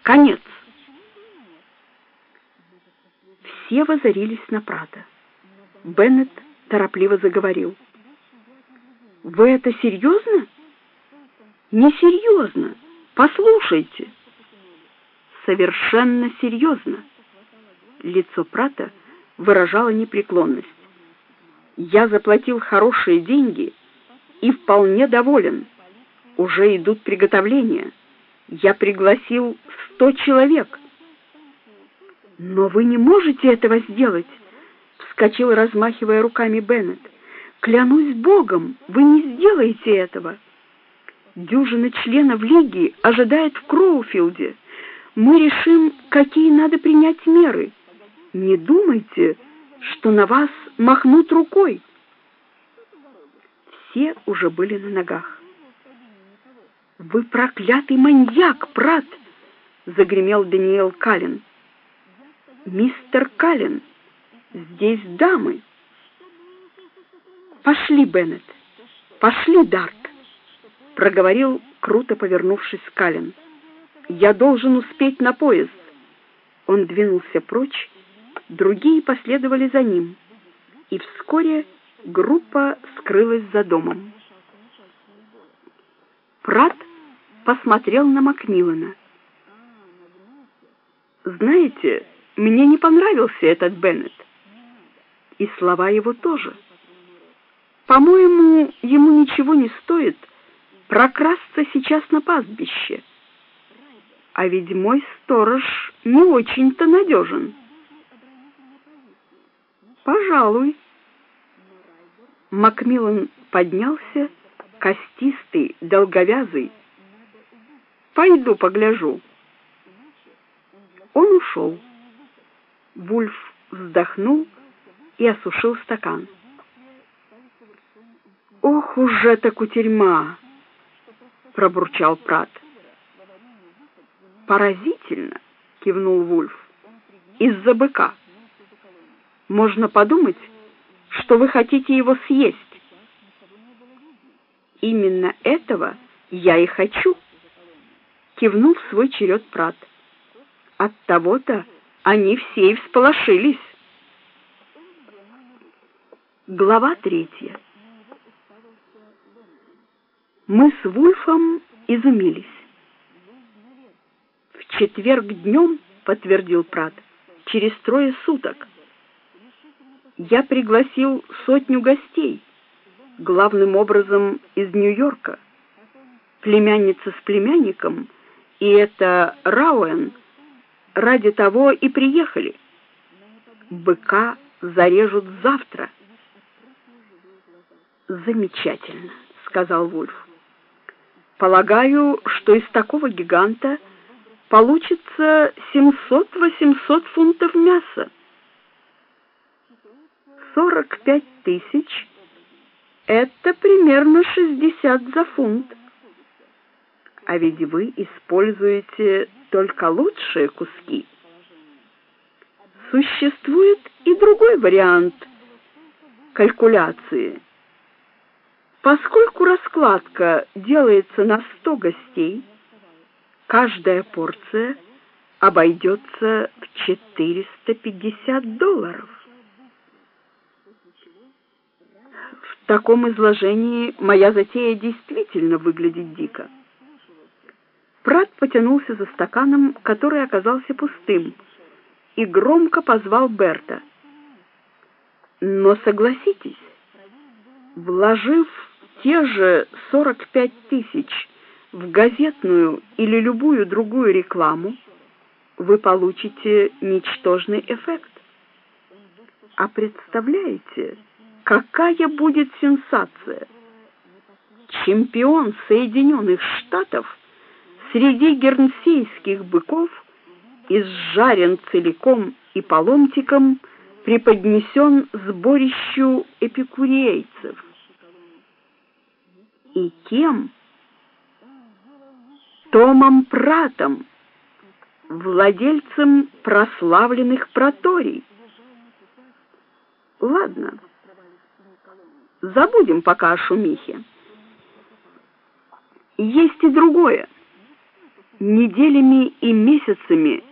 Конец. Все воззрились на Пратта. Беннет торопливо заговорил. «Вы это серьезно?» «Несерьезно. Послушайте». «Совершенно серьезно». Лицо Пратта выражало непреклонность. «Я заплатил хорошие деньги и вполне доволен. Уже идут приготовления. Я пригласил 100 человек». «Но вы не можете этого сделать», — вскочил, размахивая руками, Беннет. «Клянусь Богом, вы не сделаете этого. Дюжина членов Лиги ожидает в Кроуфилде. Мы решим, какие надо принять меры. Не думайте, что на вас махнут рукой». Все уже были на ногах. «Вы проклятый маньяк, Пратт!» — загремел Даниэл Каллен. «Мистер Каллен, здесь дамы». «Пошли, Беннет, пошли, Дарт», — проговорил, круто повернувшись, Каллен. «Я должен успеть на поезд». Он двинулся прочь, другие последовали за ним, и вскоре группа скрылась за домом. Пратт посмотрел на Макмиллана. «Знаете, мне не понравился этот Беннет. И слова его тоже. По-моему, ему ничего не стоит прокрасться сейчас на пастбище. А ведь мой сторож не очень-то надежен». «Пожалуй». Макмиллан поднялся, костистый, долговязый. «Пойду погляжу». Он ушел. Вульф вздохнул и осушил стакан. «Ох уж эта кутерьма!» — пробурчал Пратт. «Поразительно!» — кивнул Вульф. «Из-за быка. Можно подумать, что вы хотите его съесть». «Именно этого я и хочу!» — кивнул в свой черед Пратт. «Оттого-то они все и всполошились». Глава 3. Мы с Вульфом изумились. «В четверг днем, — подтвердил Пратт, — через 3 суток. Я пригласил 100 гостей, главным образом из Нью-Йорка. Племянница с племянником, и это Рауэн, ради того и приехали. Быка зарежут завтра». «Замечательно», — сказал Вульф. «Полагаю, что из такого гиганта получится 700-800 фунтов мяса. 45 тысяч — это примерно 60 за фунт. А ведь вы используете только лучшие куски. Существует и другой вариант калькуляции. Поскольку раскладка делается на 100 гостей, каждая порция обойдется в $450. В таком изложении моя затея действительно выглядит дико». Пратт потянулся за стаканом, который оказался пустым, и громко позвал Берта. «Но согласитесь, вложив те же 45 тысяч в газетную или любую другую рекламу, вы получите ничтожный эффект. А представляете, какая будет сенсация? Чемпион Соединенных Штатов среди гернсейских быков изжарен целиком и по ломтикам, преподнесен сборищу эпикурейцев. И кем? Томом Праттом, владельцем прославленных проторий. Ладно, забудем пока о шумихе. Есть и другое. Неделями и месяцами